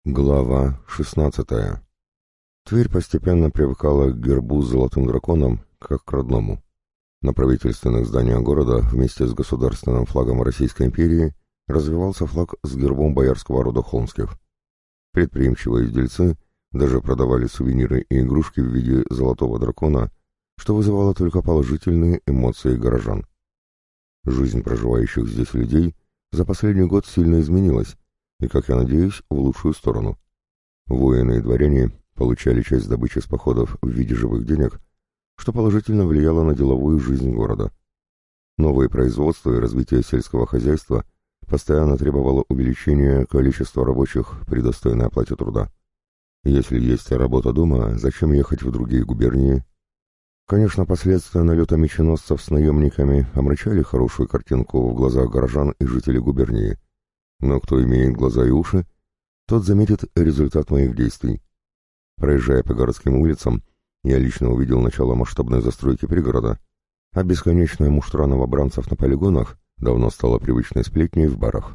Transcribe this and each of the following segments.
Глава 16. Тверь постепенно привыкала к гербу с золотым драконом, как к родному. На правительственных зданиях города вместе с государственным флагом Российской империи развивался флаг с гербом боярского рода Холмских. Предприимчивые дельцы даже продавали сувениры и игрушки в виде золотого дракона, что вызывало только положительные эмоции горожан. Жизнь проживающих здесь людей за последний год сильно изменилась, и, как я надеюсь, в лучшую сторону. Воины и дворяне получали часть добычи с походов в виде живых денег, что положительно влияло на деловую жизнь города. Новые производства и развитие сельского хозяйства постоянно требовало увеличения количества рабочих при достойной оплате труда. Если есть работа дома, зачем ехать в другие губернии? Конечно, последствия налета меченосцев с наемниками омрачали хорошую картинку в глазах горожан и жителей губернии. Но кто имеет глаза и уши, тот заметит результат моих действий. Проезжая по городским улицам, я лично увидел начало масштабной застройки пригорода, а бесконечная муштра новобранцев на полигонах давно стала привычной сплетней в барах.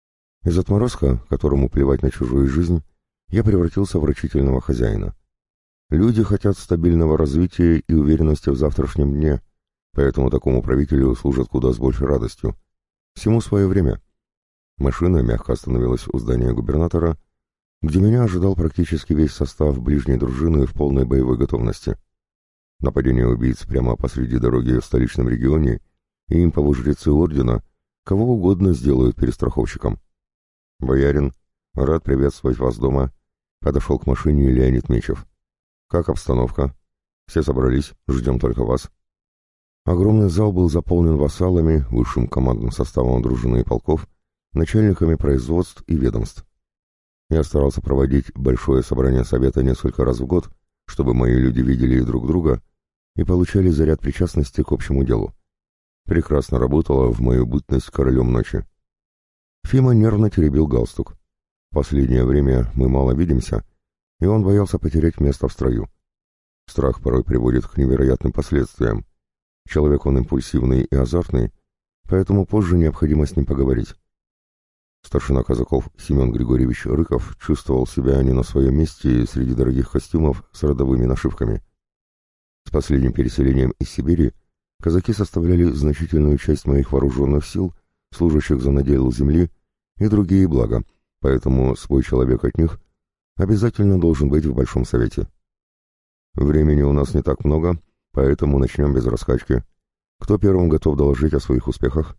Из отморозка, которому плевать на чужую жизнь, я превратился в рачительного хозяина. Люди хотят стабильного развития и уверенности в завтрашнем дне, поэтому такому правителю служат куда с большей радостью. Всему свое время. Машина мягко остановилась у здания губернатора, где меня ожидал практически весь состав ближней дружины в полной боевой готовности. Нападение убийц прямо посреди дороги в столичном регионе, и имповые жрецы ордена кого угодно сделают перестраховщиком. «Боярин, рад приветствовать вас дома», — подошел к машине Леонид Мечев. «Как обстановка? Все собрались, ждем только вас». Огромный зал был заполнен вассалами, высшим командным составом дружины и полков, начальниками производств и ведомств. Я старался проводить большое собрание совета несколько раз в год, чтобы мои люди видели друг друга и получали заряд причастности к общему делу. Прекрасно работало в мою бытность королем ночи. Фима нервно теребил галстук. Последнее время мы мало видимся, и он боялся потерять место в строю. Страх порой приводит к невероятным последствиям. Человек он импульсивный и азартный, поэтому позже необходимо с ним поговорить. Старшина казаков Семен Григорьевич Рыков чувствовал себя не на своем месте среди дорогих костюмов с родовыми нашивками. С последним переселением из Сибири казаки составляли значительную часть моих вооруженных сил, служащих за надел земли и другие блага, поэтому свой человек от них обязательно должен быть в Большом Совете. Времени у нас не так много, поэтому начнем без раскачки. Кто первым готов доложить о своих успехах?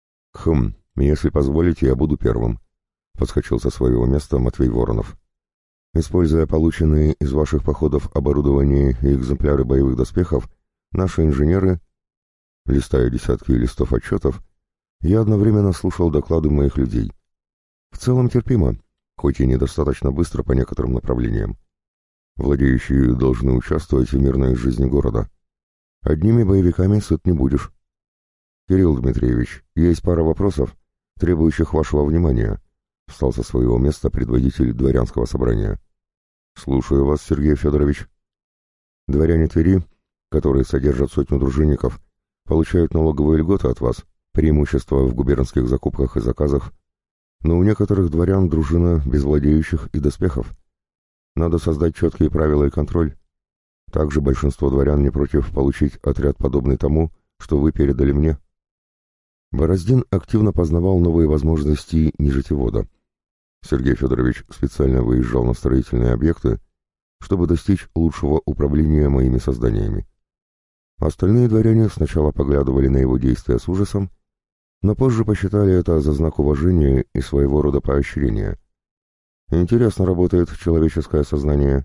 Если позволите, я буду первым», — подскочил со своего места Матвей Воронов. «Используя полученные из ваших походов оборудование и экземпляры боевых доспехов, наши инженеры...» Листая десятки листов отчетов, я одновременно слушал доклады моих людей. В целом терпимо, хоть и недостаточно быстро по некоторым направлениям. Владеющие должны участвовать в мирной жизни города. Одними боевиками сыт не будешь. «Кирилл Дмитриевич, есть пара вопросов, требующих вашего внимания», — встал со своего места предводитель дворянского собрания. «Слушаю вас, Сергей Федорович». «Дворяне Твери, которые содержат сотню дружинников, получают налоговые льготы от вас, преимущества в губернских закупках и заказах, но у некоторых дворян дружина без владеющих и доспехов. Надо создать четкие правила и контроль. Также большинство дворян не против получить отряд, подобный тому, что вы передали мне». Бороздин активно познавал новые возможности нежитевода. Сергей Федорович специально выезжал на строительные объекты, чтобы достичь лучшего управления моими созданиями. Остальные дворяне сначала поглядывали на его действия с ужасом, но позже посчитали это за знак уважения и своего рода поощрения. Интересно работает человеческое сознание.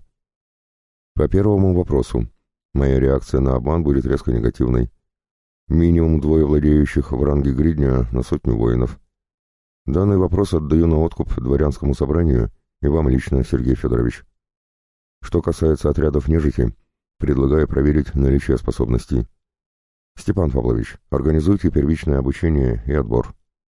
По первому вопросу, моя реакция на обман будет резко негативной. Минимум 2 владеющих в ранге гридня на 100 воинов. Данный вопрос отдаю на откуп дворянскому собранию и вам лично, Сергей Федорович. Что касается отрядов нежити, предлагаю проверить наличие способностей. Степан Павлович, организуйте первичное обучение и отбор.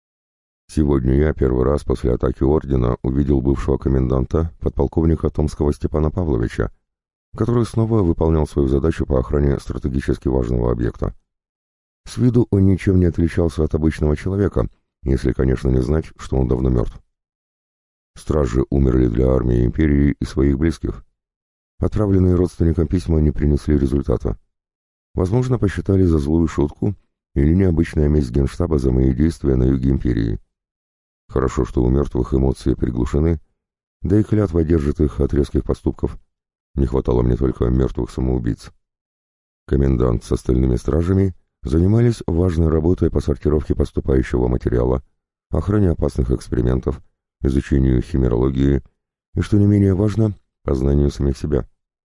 Сегодня я первый раз после атаки ордена увидел бывшего коменданта, подполковника Томского Степана Павловича, который снова выполнял свою задачу по охране стратегически важного объекта. С виду он ничем не отличался от обычного человека, если, конечно, не знать, что он давно мертв. Стражи умерли для армии империи и своих близких. Отправленные родственникам письма не принесли результата. Возможно, посчитали за злую шутку или необычная месть Генштаба за мои действия на юге империи. Хорошо, что у мертвых эмоции приглушены, да и клятва держит их от резких поступков. Не хватало мне только мертвых самоубийц. Комендант с остальными стражами занимались важной работой по сортировке поступающего материала, охране опасных экспериментов, изучению химерологии и, что не менее важно, познанию самих себя.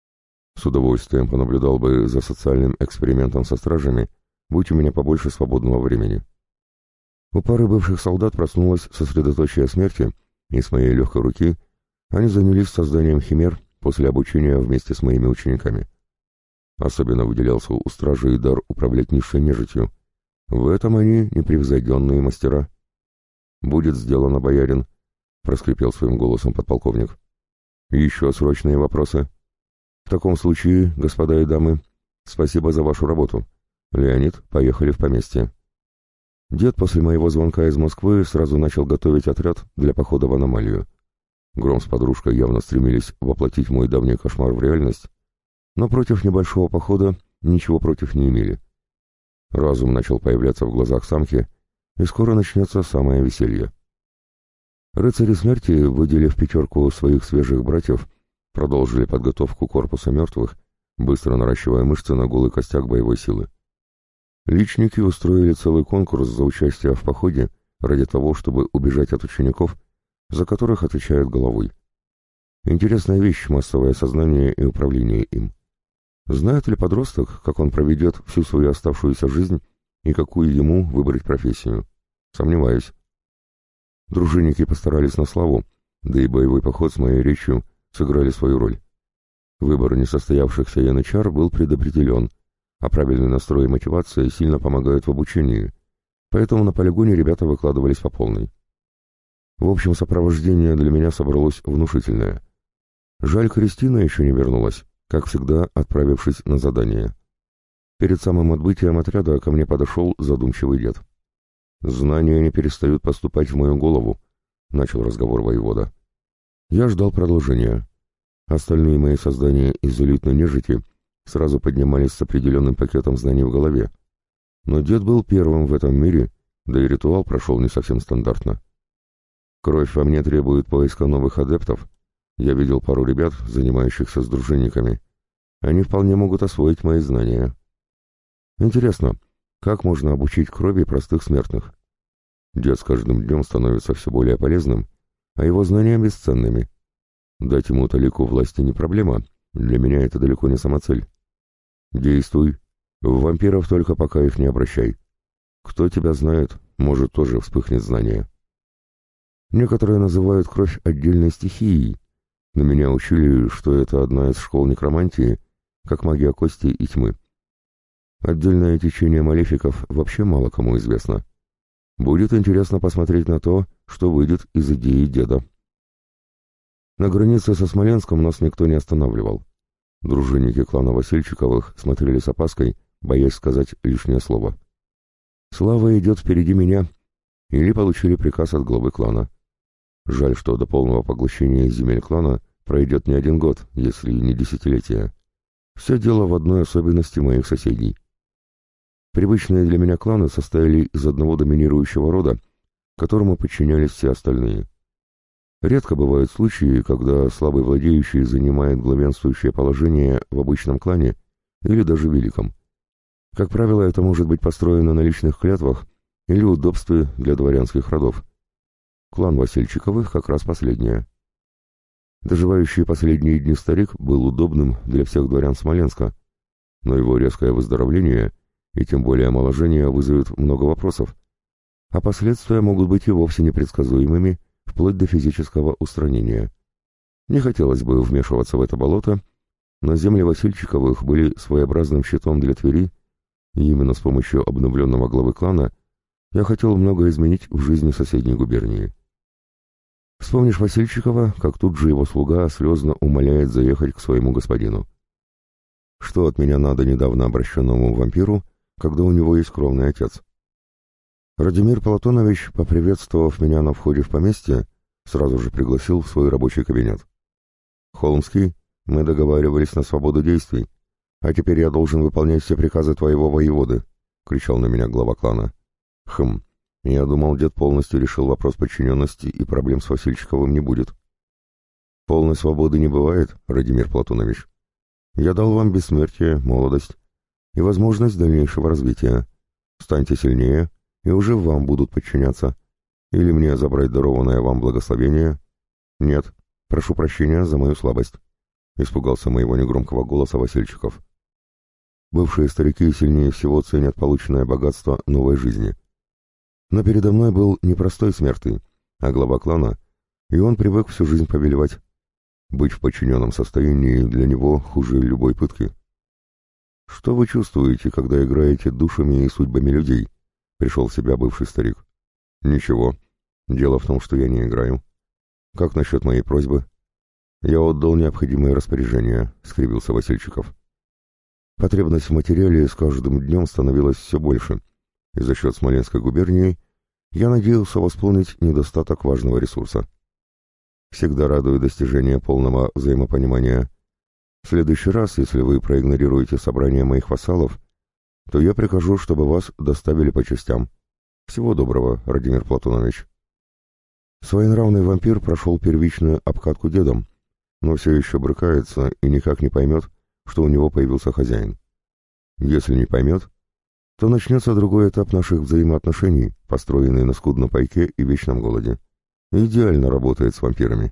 С удовольствием понаблюдал бы за социальным экспериментом со стражами, будь у меня побольше свободного времени. У пары бывших солдат проснулось сосредоточие смерти, и с моей легкой руки они занялись созданием химер после обучения вместе с моими учениками. Особенно выделялся у стражей дар управлять низшей нежитью. В этом они непревзойденные мастера. «Будет сделано, боярин», — проскрипел своим голосом подполковник. «Еще срочные вопросы?» «В таком случае, господа и дамы, спасибо за вашу работу. Леонид, поехали в поместье». Дед после моего звонка из Москвы сразу начал готовить отряд для похода в аномалию. Гром с подружкой явно стремились воплотить мой давний кошмар в реальность, но против небольшого похода ничего против не имели. Разум начал появляться в глазах самки, и скоро начнется самое веселье. Рыцари смерти, выделив 5 своих свежих братьев, продолжили подготовку корпуса мертвых, быстро наращивая мышцы на голый костяк боевой силы. Личники устроили целый конкурс за участие в походе ради того, чтобы убежать от учеников, за которых отвечают головой. Интересная вещь — массовое сознание и управление им. Знает ли подросток, как он проведет всю свою оставшуюся жизнь и какую ему выбрать профессию? Сомневаюсь. Дружинники постарались на славу, да и боевой поход с моей речью сыграли свою роль. Выбор несостоявшихся янычар был предопределен, а правильный настрой и мотивация сильно помогают в обучении, поэтому на полигоне ребята выкладывались по полной. В общем, сопровождение для меня собралось внушительное. Жаль, Кристина еще не вернулась, как всегда отправившись на задание. Перед самым отбытием отряда ко мне подошел задумчивый дед. «Знания не перестают поступать в мою голову», — начал разговор воевода. Я ждал продолжения. Остальные мои создания из элитной нежити сразу поднимались с определенным пакетом знаний в голове. Но дед был первым в этом мире, да и ритуал прошел не совсем стандартно. Кровь во мне требует поиска новых адептов. Я видел пару ребят, занимающихся с дружинниками. Они вполне могут освоить мои знания. Интересно, как можно обучить крови простых смертных? Дед с каждым днем становится все более полезным, а его знания бесценными. Дать ему талику власти не проблема, для меня это далеко не самоцель. Действуй. В вампиров только пока их не обращай. Кто тебя знает, может тоже вспыхнет знание. Некоторые называют кровь отдельной стихией, но меня учили, что это одна из школ некромантии, как магия кости и тьмы. Отдельное течение малефиков вообще мало кому известно. Будет интересно посмотреть на то, что выйдет из идеи деда. На границе со Смоленском нас никто не останавливал. Дружинники клана Васильчиковых смотрели с опаской, боясь сказать лишнее слово. Слава идет впереди меня, или получили приказ от главы клана. Жаль, что до полного поглощения земель клана пройдет не 1 год, если не десятилетие. Все дело в одной особенности моих соседей. Привычные для меня кланы состояли из одного доминирующего рода, которому подчинялись все остальные. Редко бывают случаи, когда слабый владеющий занимает главенствующее положение в обычном клане или даже великом. Как правило, это может быть построено на личных клятвах или удобстве для дворянских родов. Клан Васильчиковых как раз последнее. Доживающий последние дни старик был удобным для всех дворян Смоленска, но его резкое выздоровление и тем более омоложение вызовет много вопросов, а последствия могут быть и вовсе непредсказуемыми, вплоть до физического устранения. Не хотелось бы вмешиваться в это болото, но земли Васильчиковых были своеобразным щитом для Твери, и именно с помощью обновленного главы клана я хотел много изменить в жизни соседней губернии. Вспомнишь Васильчикова, как тут же его слуга слезно умоляет заехать к своему господину. Что от меня надо недавно обращенному вампиру, когда у него есть кровный отец? Радимир Платонович, поприветствовав меня на входе в поместье, Сразу же пригласил в свой рабочий кабинет. «Холмский, мы договаривались на свободу действий, а теперь я должен выполнять все приказы твоего воеводы», — кричал на меня глава клана. Я думал, дед полностью решил вопрос подчиненности и проблем с Васильчиковым не будет. «Полной свободы не бывает, Радимир Платонович. Я дал вам бессмертие, молодость и возможность дальнейшего развития. Станьте сильнее, и уже вам будут подчиняться. Или мне забрать дарованное вам благословение? Нет, прошу прощения за мою слабость», — испугался моего негромкого голоса Васильчиков. Бывшие старики сильнее всего ценят полученное богатство новой жизни. Но передо мной был не простой смертный, а глава клана, и он привык всю жизнь повелевать. Быть в подчиненном состоянии для него хуже любой пытки. «Что вы чувствуете, когда играете душами и судьбами людей?» — пришел в себя бывший старик. «Ничего. Дело в том, что я не играю. Как насчет моей просьбы?» «Я отдал необходимые распоряжения», — скривился Васильчиков. Потребность в материале с каждым днем становилась все больше, и за счет Смоленской губернии я надеялся восполнить недостаток важного ресурса. Всегда радует достижение полного взаимопонимания. В следующий раз, если вы проигнорируете собрание моих вассалов, то я прикажу, чтобы вас доставили по частям. Всего доброго, Радимир Платонович». Своенравный вампир прошел первичную обкатку дедом, но все еще брыкается и никак не поймет, что у него появился хозяин. Если не поймет, то начнется другой этап наших взаимоотношений, построенный на скудном пайке и вечном голоде. Идеально работает с вампирами.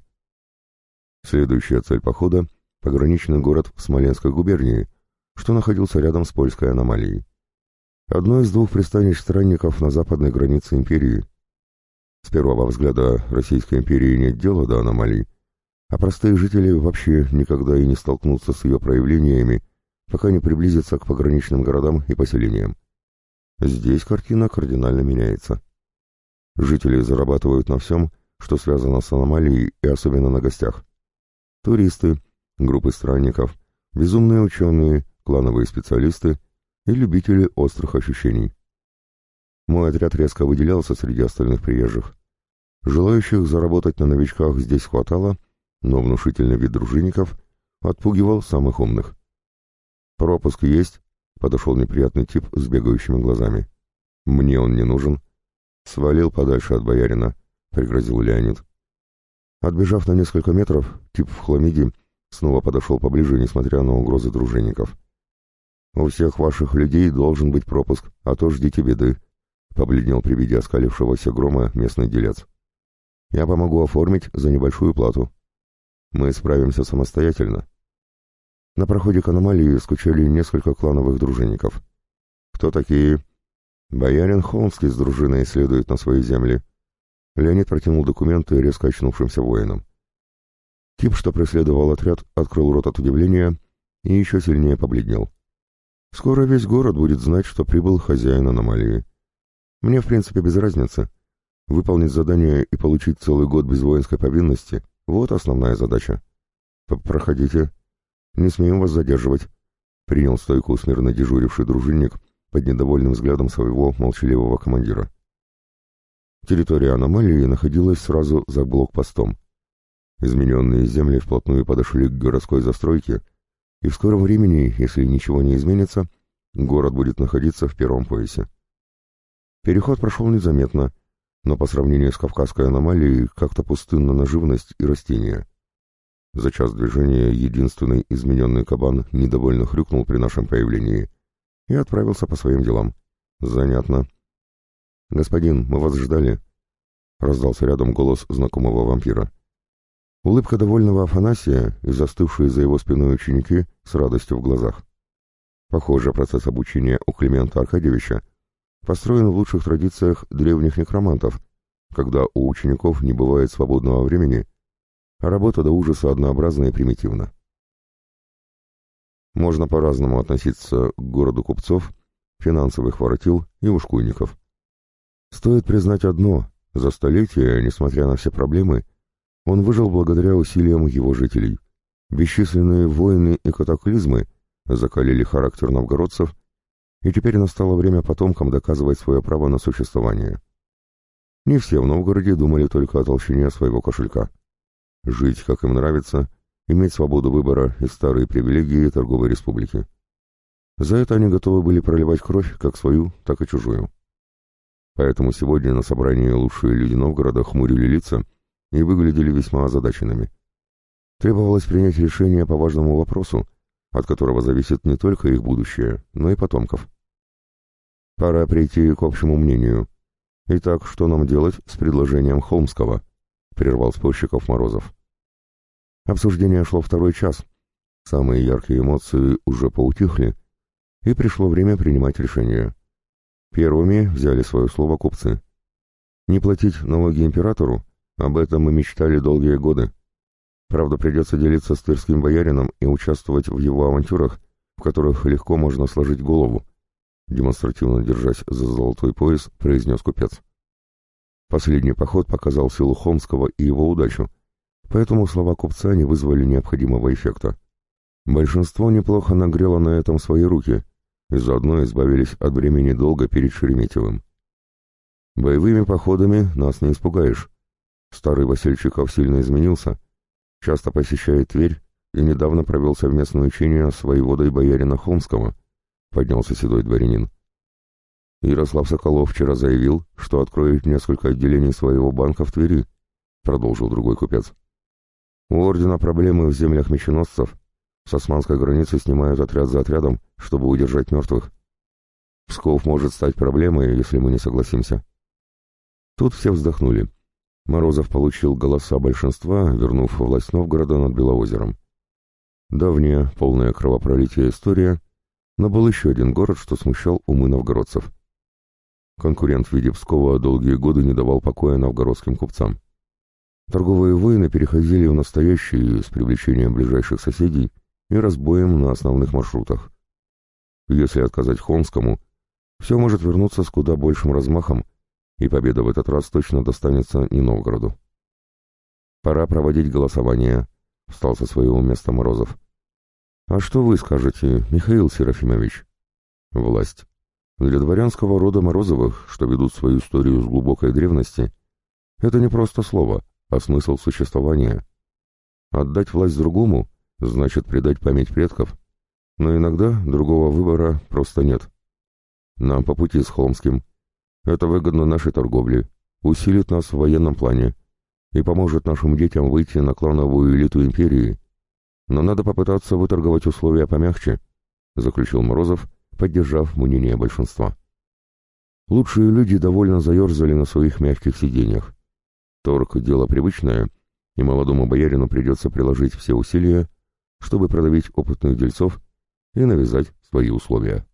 Следующая цель похода — пограничный город в Смоленской губернии, что находился рядом с польской аномалией. Одно из двух пристанищ странников на западной границе империи. С первого взгляда Российской империи нет дела до аномалий, а простые жители вообще никогда и не столкнутся с ее проявлениями, пока не приблизятся к пограничным городам и поселениям. Здесь картина кардинально меняется. Жители зарабатывают на всем, что связано с аномалией, и особенно на гостях. Туристы, группы странников, безумные ученые, клановые специалисты и любители острых ощущений. Мой отряд резко выделялся среди остальных приезжих. Желающих заработать на новичках здесь хватало, но внушительный вид дружинников отпугивал самых умных. «Пропуск есть?» — подошел неприятный тип с бегающими глазами. «Мне он не нужен». «Свалил подальше от боярина», — пригрозил Леонид. Отбежав на несколько метров, тип в хламиде снова подошел поближе, несмотря на угрозы дружинников. «У всех ваших людей должен быть пропуск, а то ждите беды», — побледнел при виде оскалившегося грома местный делец. «Я помогу оформить за небольшую плату. Мы справимся самостоятельно». На проходе к аномалии скучали несколько клановых дружинников. «Кто такие?» «Боярин Холмский с дружиной следует на свои земли». Леонид протянул документы резко очнувшимся воинам. Тип, что преследовал отряд, открыл рот от удивления и еще сильнее побледнел. Скоро весь город будет знать, что прибыл хозяин аномалии. Мне, в принципе, без разницы. Выполнить задание и получить целый год без воинской повинности — вот основная задача. «Проходите. Не смеем вас задерживать», — принял стойку смирно дежуривший дружинник под недовольным взглядом своего молчаливого командира. Территория аномалии находилась сразу за блокпостом. Измененные земли вплотную подошли к городской застройке, и в скором времени, если ничего не изменится, город будет находиться в первом поясе. Переход прошел незаметно, но по сравнению с Кавказской аномалией как-то пустынна на живность и растения. За час движения единственный измененный кабан недовольно хрюкнул при нашем появлении и отправился по своим делам. Занятно. «Господин, мы вас ждали», — раздался рядом голос знакомого вампира. Улыбка довольного Афанасия и застывшие за его спиной ученики с радостью в глазах. Похоже, процесс обучения у Климента Аркадьевича построен в лучших традициях древних некромантов, когда у учеников не бывает свободного времени, а работа до ужаса однообразна и примитивна. Можно по-разному относиться к городу купцов, финансовых воротил и ушкуйников. Стоит признать одно: за столетия, несмотря на все проблемы, он выжил благодаря усилиям его жителей. Бесчисленные войны и катаклизмы закалили характер новгородцев, и теперь настало время потомкам доказывать свое право на существование. Не все в Новгороде думали только о толщине своего кошелька. Жить, как им нравится, иметь свободу выбора и старые привилегии торговой республики. За это они готовы были проливать кровь, как свою, так и чужую. Поэтому сегодня на собрании лучшие люди Новгорода хмурили лица и выглядели весьма озадаченными. Требовалось принять решение по важному вопросу, от которого зависит не только их будущее, но и потомков. Пора прийти к общему мнению. Итак, что нам делать с предложением Холмского? Прервал спорщиков Морозов. Обсуждение шло второй час. Самые яркие эмоции уже поутихли, и пришло время принимать решение. Первыми взяли свое слово купцы. Не платить налоги императору? Об этом мы мечтали долгие годы. Правда, придется делиться с тырским боярином и участвовать в его авантюрах, в которых легко можно сложить голову, демонстративно держась за золотой пояс, произнес купец. Последний поход показал силу Холмского и его удачу, поэтому слова купца не вызвали необходимого эффекта. Большинство неплохо нагрело на этом свои руки и заодно избавились от бремени долга перед Шереметьевым. Боевыми походами нас не испугаешь. Старый Васильчиков сильно изменился, часто посещает Тверь и недавно провел совместное учение с воеводой боярина Холмского, поднялся седой дворянин. Ярослав Соколов вчера заявил, что откроет несколько отделений своего банка в Твери, продолжил другой купец. У ордена проблемы в землях меченосцев. С османской границы снимают отряд за отрядом, чтобы удержать мертвых. Псков может стать проблемой, если мы не согласимся. Тут все вздохнули. Морозов получил голоса большинства, вернув власть Новгорода над Белоозером. Давняя, полная кровопролития история, но был еще один город, что смущал умы новгородцев. Конкурент в виде Пскова долгие годы не давал покоя новгородским купцам. Торговые войны переходили в настоящие с привлечением ближайших соседей и разбоем на основных маршрутах. Если отказать Холмскому, все может вернуться с куда большим размахом, и победа в этот раз точно достанется не Новгороду. «Пора проводить голосование», — встал со своего места Морозов. «А что вы скажете, Михаил Серафимович?» «Власть. Для дворянского рода Морозовых, что ведут свою историю с глубокой древности, это не просто слово, а смысл существования. Отдать власть другому значит предать память предков, но иногда другого выбора просто нет. Нам по пути с Холмским. Это выгодно нашей торговле, усилит нас в военном плане и поможет нашим детям выйти на клановую элиту империи. Но надо попытаться выторговать условия помягче», — заключил Морозов, поддержав мнение большинства. Лучшие люди довольно заерзали на своих мягких сиденьях. Торг — дело привычное, и молодому боярину придется приложить все усилия, чтобы продавить опытных дельцов и навязать свои условия.